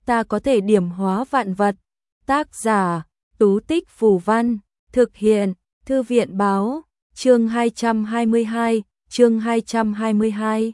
ta có thể điểm hóa vạn vật. Tác giả, Tú Tích Phù Văn, thực hiện, Thư viện Báo, chương 222, chương 222.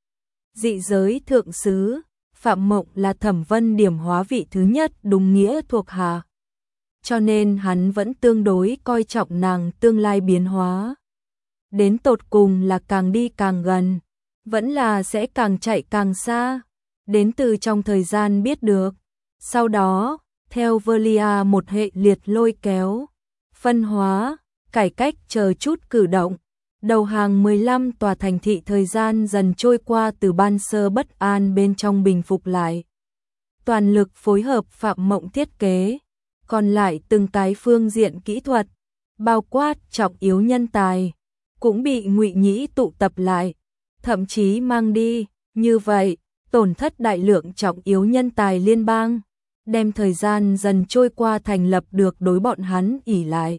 Dị giới thượng sứ, Phạm Mộng là Thẩm Vân điểm hóa vị thứ nhất đúng nghĩa thuộc hạ. Cho nên hắn vẫn tương đối coi trọng nàng tương lai biến hóa. Đến tột cùng là càng đi càng gần, vẫn là sẽ càng chạy càng xa. Đến từ trong thời gian biết được. Sau đó, theo Velia một hệ liệt lôi kéo, phân hóa, cải cách chờ chút cử động. Đầu hàng 15 tòa thành thị thời gian dần trôi qua từ ban sơ bất an bên trong bình phục lại. Toàn lực phối hợp Phạm Mộng thiết kế, còn lại từng cái phương diện kỹ thuật, bao quát trọng yếu nhân tài, cũng bị Ngụy Nhĩ tụ tập lại, thậm chí mang đi, như vậy, tổn thất đại lượng trọng yếu nhân tài liên bang, đem thời gian dần trôi qua thành lập được đối bọn hắn ỷ lại.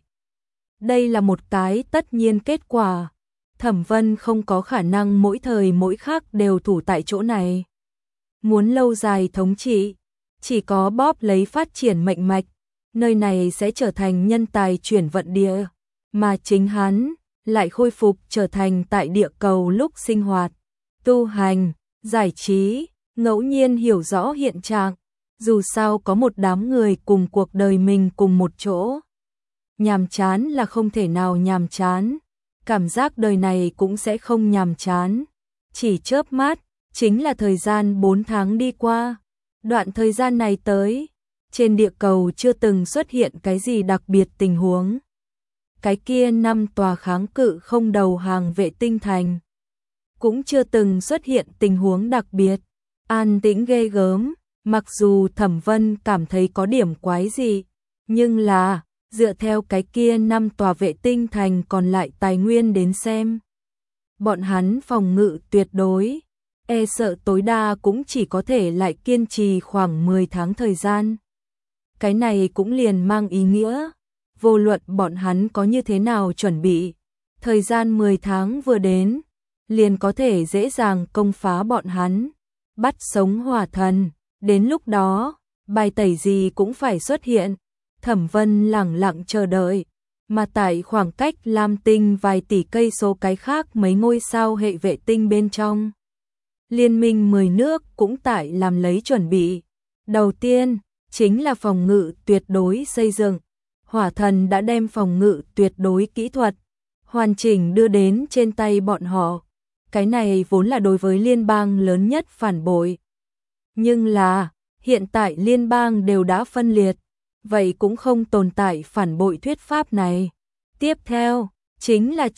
Đây là một cái tất nhiên kết quả. Thẩm Vân không có khả năng mỗi thời mỗi khắc đều thủ tại chỗ này. Muốn lâu dài thống trị, chỉ có bóp lấy phát triển mệnh mạch, nơi này sẽ trở thành nhân tài chuyển vận địa, mà chính hắn lại khôi phục trở thành tại địa cầu lúc sinh hoạt, tu hành, giải trí, ngẫu nhiên hiểu rõ hiện trạng, dù sao có một đám người cùng cuộc đời mình cùng một chỗ. Nhàm chán là không thể nào nhàm chán, cảm giác đời này cũng sẽ không nhàm chán. Chỉ chớp mắt, chính là thời gian 4 tháng đi qua. Đoạn thời gian này tới, trên địa cầu chưa từng xuất hiện cái gì đặc biệt tình huống. Cái kia 5 tòa kháng cự không đầu hàng vệ tinh thành, cũng chưa từng xuất hiện tình huống đặc biệt. An tĩnh ghê gớm, mặc dù Thẩm Vân cảm thấy có điểm quái dị, nhưng là dựa theo cái kia 5 tòa vệ tinh thành còn lại tài nguyên đến xem, bọn hắn phòng ngự tuyệt đối, e sợ tối đa cũng chỉ có thể lại kiên trì khoảng 10 tháng thời gian. Cái này cũng liền mang ý nghĩa, vô luận bọn hắn có như thế nào chuẩn bị, thời gian 10 tháng vừa đến, liền có thể dễ dàng công phá bọn hắn, bắt sống hỏa thần. Đến lúc đó, bài tẩy gì cũng phải xuất hiện. Thẩm Vân lẳng lặng chờ đợi, mà tại khoảng cách Lam Tinh vài tỷ cây số cái khác mấy ngôi sao hệ vệ tinh bên trong, liên minh 10 nước cũng tại làm lấy chuẩn bị. Đầu tiên, chính là phòng ngự tuyệt đối xây dựng. Hỏa thần đã đem phòng ngự tuyệt đối kỹ thuật hoàn chỉnh đưa đến trên tay bọn họ. Cái này vốn là đối với liên bang lớn nhất phản bội. Nhưng là, hiện tại liên bang đều đã phân liệt, vậy cũng không tồn tại phản bội thuyết pháp này. Tiếp theo, chính là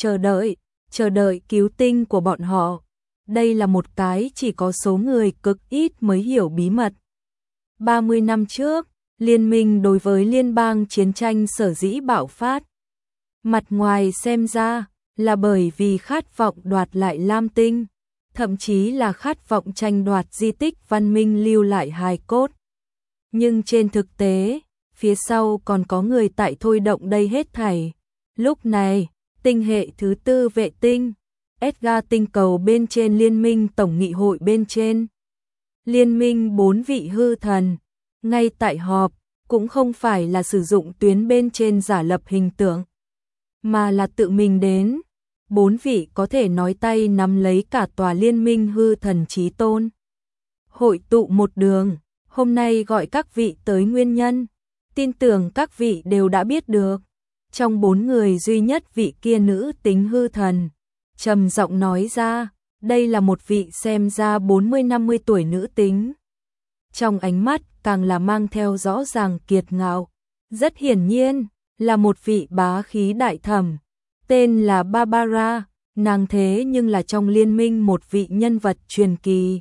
chờ đợi cứu tinh của bọn họ. Đây là một cái chỉ có số người cực ít mới hiểu bí mật. 30 năm trước, liên minh đối với liên bang chiến tranh sở dĩ bạo phát. Mặt ngoài xem ra là bởi vì khát vọng đoạt lại Lam Tinh, thậm chí là khát vọng tranh đoạt di tích văn minh lưu lại hài cốt. Nhưng trên thực tế, phía sau còn có người tại thôi động đây hết thảy. Lúc này, tinh hệ thứ 4 vệ tinh, Edgar tinh cầu bên trên liên minh tổng nghị hội bên trên. Liên minh 4 vị hư thần, ngay tại họp, cũng không phải là sử dụng tuyến bên trên giả lập hình tượng, mà là tự mình đến. 4 vị có thể nói tay nắm lấy cả tòa liên minh hư thần chí tôn. Hội tụ một đường, hôm nay gọi các vị tới nguyên nhân, tin tưởng các vị đều đã biết được. Trong 4 người duy nhất vị kia nữ tính hư thần, trầm giọng nói ra, đây là một vị xem ra 40-50 tuổi nữ tính. Trong ánh mắt càng là mang theo rõ ràng kiệt ngạo, rất hiển nhiên là một vị bá khí đại thẩm, tên là Barbara, nàng thế nhưng là trong liên minh một vị nhân vật truyền kỳ.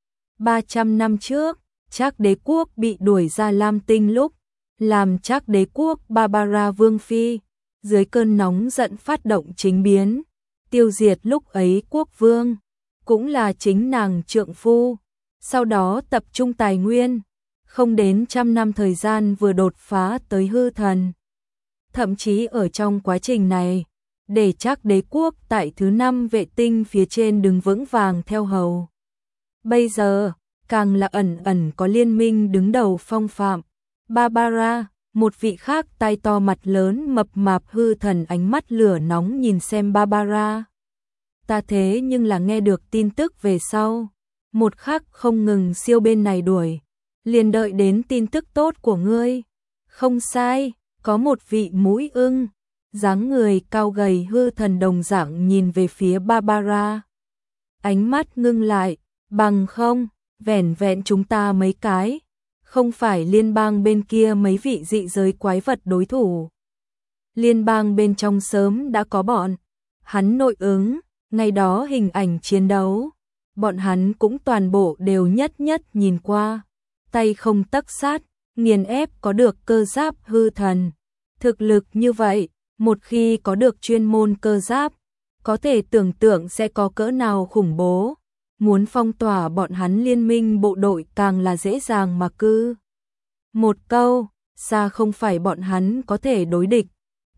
300 năm trước, Trác đế quốc bị đuổi ra Lam Tinh lúc, làm Trác đế quốc Barbara vương phi, dưới cơn nóng giận phát động chính biến, tiêu diệt lúc ấy quốc vương, cũng là chính nàng trượng phu. Sau đó tập trung tài nguyên, không đến 100 năm thời gian vừa đột phá tới hư thần. Thậm chí ở trong quá trình này, để Trác đế quốc tại thứ 5 vệ tinh phía trên đứng vững vàng theo hầu. Bây giờ, càng là ẩn ẩn có liên minh đứng đầu phong phạm. Barbara, một vị khác tai to mặt lớn mập mạp hư thần ánh mắt lửa nóng nhìn xem Barbara. Ta thế nhưng là nghe được tin tức về sau. Một khắc không ngừng siêu bên này đuổi. Liền đợi đến tin tức tốt của ngươi. Không sai, có một vị mũi ưng. Dáng người cao gầy hư thần đồng dạng nhìn về phía Barbara. Ánh mắt ngưng lại, bằng không, vẻn vẹn chúng ta mấy cái. Không phải liên bang bên kia mấy vị dị giới quái vật đối thủ. Liên bang bên trong sớm đã có bọn hắn nội ứng, ngày đó hình ảnh chiến đấu. Bọn hắn cũng toàn bộ đều nhất nhìn qua. Tay không tấc sát, nghiền ép có được cơ giáp hư thần. Thực lực như vậy, một khi có được chuyên môn cơ giáp, có thể tưởng tượng sẽ có cỡ nào khủng bố. Muốn phong tỏa bọn hắn liên minh bộ đội càng là dễ dàng mà cư. Một câu, xa không phải bọn hắn có thể đối địch.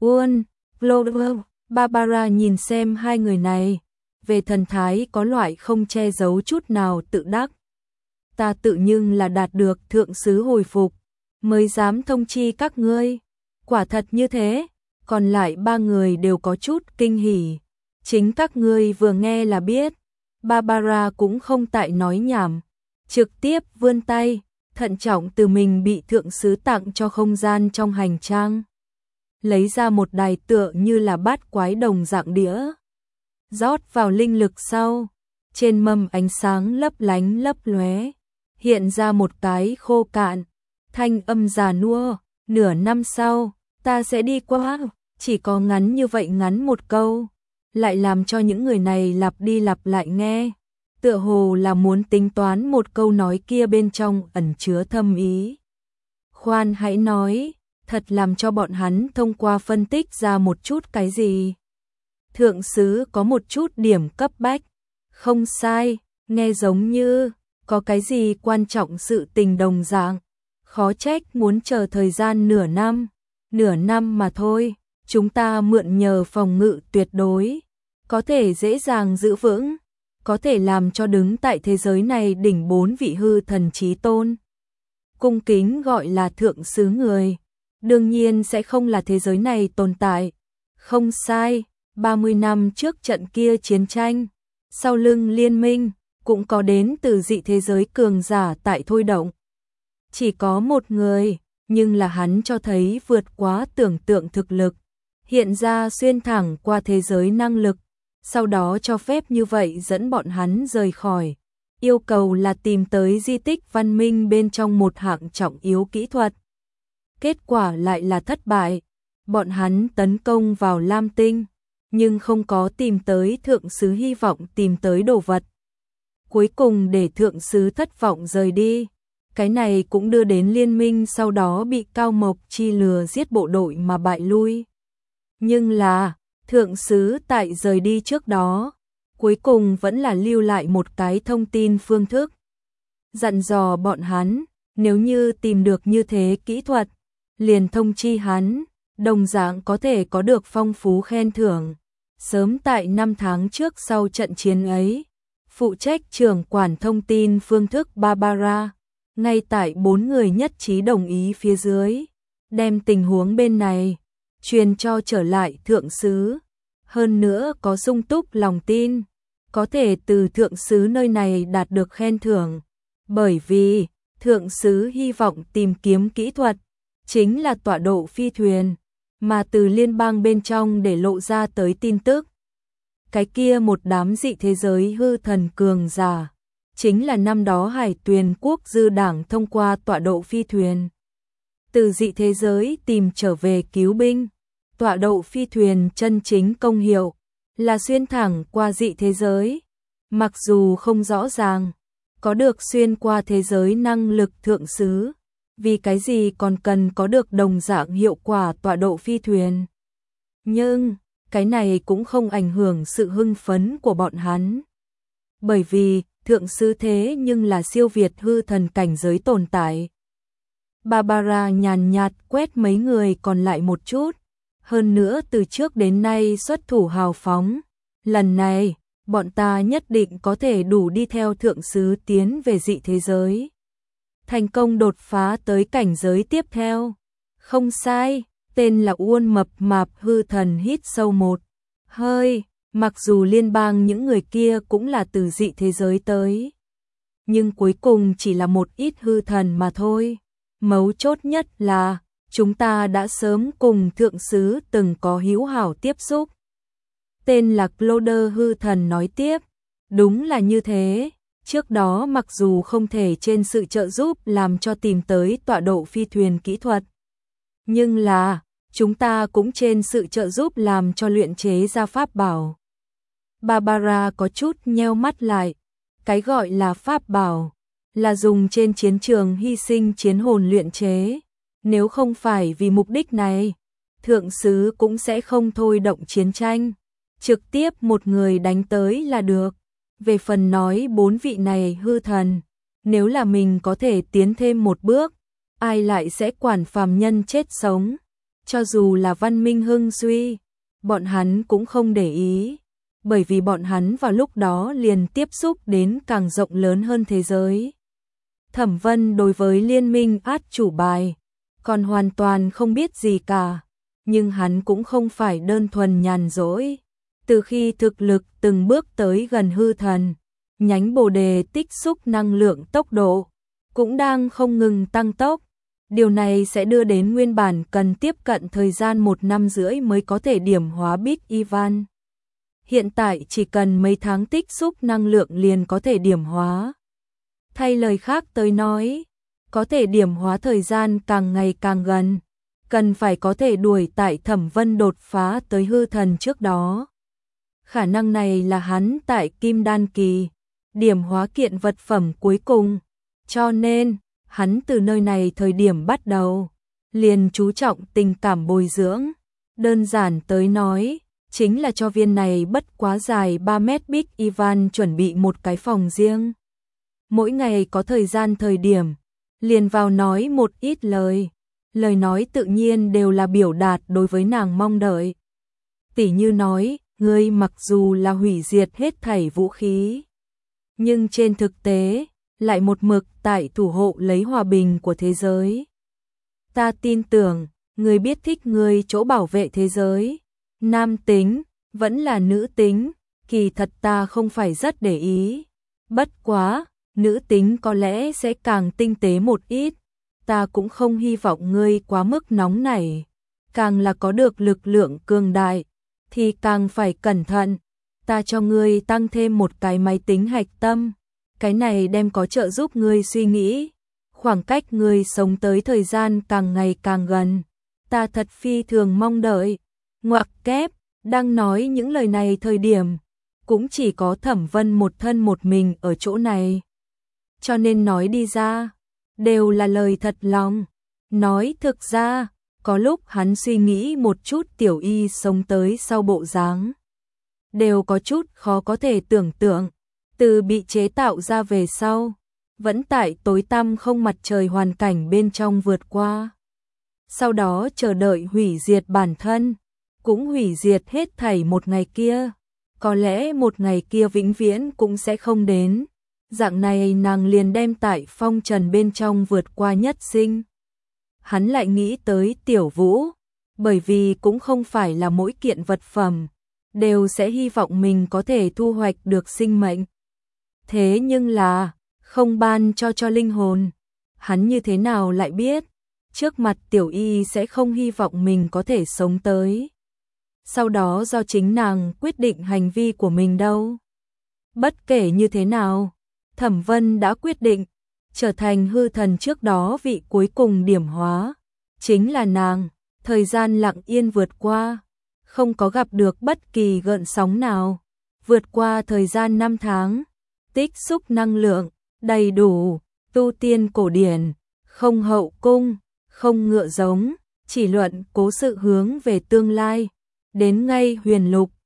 Barbara nhìn xem hai người này, về thần thái có loại không che giấu chút nào tự đắc. Ta tự nhưng là đạt được thượng sứ hồi phục, mới dám thông chi các ngươi. Quả thật như thế, còn lại ba người đều có chút kinh hỉ. Chính các ngươi vừa nghe là biết. Barbara cũng không tại nói nhảm, trực tiếp vươn tay, thận trọng từ mình bị thượng sứ tặng cho không gian trong hành trang. Lấy ra một đài tựa như là bát quái đồng dạng đĩa. Rót vào linh lực sau, trên mâm ánh sáng lấp lánh lấp lóe, hiện ra một cái khô cạn, thanh âm già nua, nửa năm sau, ta sẽ đi qua, chỉ có ngắn như vậy ngắn một câu, lại làm cho những người này lặp đi lặp lại nghe, tựa hồ là muốn tính toán một câu nói kia bên trong ẩn chứa thâm ý. Khoan hãy nói, thật làm cho bọn hắn thông qua phân tích ra một chút cái gì. Thượng sứ có một chút điểm cấp bách, không sai, nghe giống như có cái gì quan trọng sự tình đồng dạng, khó trách muốn chờ thời gian nửa năm mà thôi, chúng ta mượn nhờ phòng ngự tuyệt đối, có thể dễ dàng giữ vững, có thể làm cho đứng tại thế giới này đỉnh 4 vị hư thần chí tôn. Cung kính gọi là thượng sứ người, đương nhiên sẽ không là thế giới này tồn tại, không sai. 30 năm trước trận kia chiến tranh, sau lưng liên minh, cũng có đến từ dị thế giới cường giả tại thôi động. Chỉ có một người, nhưng là hắn cho thấy vượt quá tưởng tượng thực lực, hiện ra xuyên thẳng qua thế giới năng lực, sau đó cho phép như vậy dẫn bọn hắn rời khỏi. Yêu cầu là tìm tới di tích văn minh bên trong một hạng trọng yếu kỹ thuật. Kết quả lại là thất bại, bọn hắn tấn công vào Lam Tinh, nhưng không có tìm tới thượng sứ hy vọng tìm tới đồ vật. Cuối cùng để thượng sứ thất vọng rời đi, cái này cũng đưa đến liên minh sau đó bị Cao Mộc Chi lừa giết bộ đội mà bại lui. Nhưng là, thượng sứ tại rời đi trước đó, cuối cùng vẫn là lưu lại một cái thông tin phương thức. Dặn dò bọn hắn, nếu như tìm được như thế kỹ thuật, liền thông chi hắn, đồng dạng có thể có được phong phú khen thưởng. Sớm tại 5 tháng trước sau trận chiến ấy, phụ trách trưởng quản thông tin phương thức Barbara, ngay tại 4 người nhất trí đồng ý phía dưới, đem tình huống bên này truyền cho trở lại thượng sứ. Hơn nữa có sung túc lòng tin, có thể từ thượng sứ nơi này đạt được khen thưởng, bởi vì thượng sứ hy vọng tìm kiếm kỹ thuật, chính là tọa độ phi thuyền, mà từ liên bang bên trong để lộ ra tới tin tức. Cái kia một đám dị thế giới hư thần cường giả, chính là năm đó Hải Tuyền Quốc dư đảng thông qua tọa độ phi thuyền. Từ dị thế giới tìm trở về cứu binh, tọa độ phi thuyền chân chính công hiệu, là xuyên thẳng qua dị thế giới. Mặc dù không rõ ràng, có được xuyên qua thế giới năng lực thượng sứ, vì cái gì còn cần có được đồng dạng hiệu quả tọa độ phi thuyền. Nhưng, cái này cũng không ảnh hưởng sự hưng phấn của bọn hắn. Bởi vì, thượng sứ thế nhưng là siêu việt hư thần cảnh giới tồn tại. Barbara nhàn nhạt quét mấy người còn lại một chút. Hơn nữa từ trước đến nay xuất thủ hào phóng. Lần này, bọn ta nhất định có thể đủ đi theo thượng sứ tiến về dị thế giới. Thành công đột phá tới cảnh giới tiếp theo. Không sai, tên là Uôn Mập Mạp hư thần hít sâu một hơi, mặc dù liên bang những người kia cũng là từ dị thế giới tới. Nhưng cuối cùng chỉ là một ít hư thần mà thôi. Mấu chốt nhất là, chúng ta đã sớm cùng thượng sứ từng có hữu hảo tiếp xúc. Tên là Cloder hư thần nói tiếp, đúng là như thế. Trước đó mặc dù không thể trên sự trợ giúp làm cho tìm tới tọa độ phi thuyền kỹ thuật, nhưng là, chúng ta cũng trên sự trợ giúp làm cho luyện chế ra pháp bảo. Barbara có chút nheo mắt lại, cái gọi là pháp bảo, là dùng trên chiến trường hy sinh chiến hồn luyện chế. Nếu không phải vì mục đích này, thượng sứ cũng sẽ không thôi động chiến tranh. Trực tiếp một người đánh tới là được. Về phần nói 4 vị này hư thần, nếu là mình có thể tiến thêm một bước, ai lại sẽ quản phàm nhân chết sống. Cho dù là văn minh hưng suy, bọn hắn cũng không để ý, bởi vì bọn hắn vào lúc đó liền tiếp xúc đến càng rộng lớn hơn thế giới. Thẩm Vân đối với liên minh át chủ bài, còn hoàn toàn không biết gì cả, nhưng hắn cũng không phải đơn thuần nhàn rỗi. Từ khi thực lực từng bước tới gần hư thần, nhánh bồ đề tích xúc năng lượng tốc độ cũng đang không ngừng tăng tốc. Điều này sẽ đưa đến nguyên bản cần tiếp cận thời gian 1 năm rưỡi mới có thể điểm hóa Big Ivan. Hiện tại chỉ cần mấy tháng tích xúc năng lượng liền có thể điểm hóa. Thay lời khác tới nói, có thể điểm hóa thời gian càng ngày càng gần, cần phải có thể đuổi tại Thẩm Vân đột phá tới hư thần trước đó. Khả năng này là hắn tại Kim Đan kỳ, điểm hóa kiện vật phẩm cuối cùng, cho nên, hắn từ nơi này thời điểm bắt đầu, liền chú trọng tình cảm bồi dưỡng. Đơn giản tới nói, chính là cho viên này bất quá dài 3 mét Big Ivan chuẩn bị một cái phòng riêng. Mỗi ngày có thời gian thời điểm, liền vào nói một ít lời. Lời nói tự nhiên đều là biểu đạt đối với nàng mong đợi. Tỉ như nói, ngươi mặc dù là hủy diệt hết thảy vũ khí, nhưng trên thực tế, lại một mực tại thủ hộ lấy hòa bình của thế giới. Ta tin tưởng, ngươi biết thích ngươi chỗ bảo vệ thế giới. Nam tính, vẫn là nữ tính, kỳ thật ta không phải rất để ý. Bất quá, nữ tính có lẽ sẽ càng tinh tế một ít. Ta cũng không hy vọng ngươi quá mức nóng nảy. Càng là có được lực lượng cường đại, thì càng phải cẩn thận. Ta cho ngươi tăng thêm một cái máy tính hạch tâm. Cái này đem có trợ giúp ngươi suy nghĩ. Khoảng cách ngươi sống tới thời gian càng ngày càng gần. Ta thật phi thường mong đợi. Ngoặc kép, đang nói những lời này thời điểm, cũng chỉ có Thẩm Vân một thân một mình ở chỗ này. Cho nên nói đi ra, đều là lời thật lòng. Nói thực ra, có lúc hắn suy nghĩ một chút Tiểu Y sống tới sau bộ dáng, đều có chút khó có thể tưởng tượng. Từ bị chế tạo ra về sau, vẫn tại tối tăm không mặt trời hoàn cảnh bên trong vượt qua. Sau đó chờ đợi hủy diệt bản thân, cũng hủy diệt hết thảy một ngày kia. Có lẽ một ngày kia vĩnh viễn cũng sẽ không đến. Dạng này nàng liền đem tại phong trần bên trong vượt qua nhất sinh. Hắn lại nghĩ tới Tiểu Vũ, bởi vì cũng không phải là mỗi kiện vật phẩm đều sẽ hy vọng mình có thể thu hoạch được sinh mệnh. Thế nhưng là, không ban cho linh hồn. Hắn như thế nào lại biết, trước mặt Tiểu Y sẽ không hy vọng mình có thể sống tới. Sau đó do chính nàng quyết định hành vi của mình đâu. Bất kể như thế nào, Thẩm Vân đã quyết định, trở thành hư thần trước đó vị cuối cùng điểm hóa. Chính là nàng, thời gian lặng yên vượt qua, không có gặp được bất kỳ gợn sóng nào. Vượt qua thời gian 5 tháng, tích xúc năng lượng, đầy đủ, tu tiên cổ điển, không hậu cung, không ngựa giống, chỉ luận cố sự hướng về tương lai. Đến ngay huyền lục,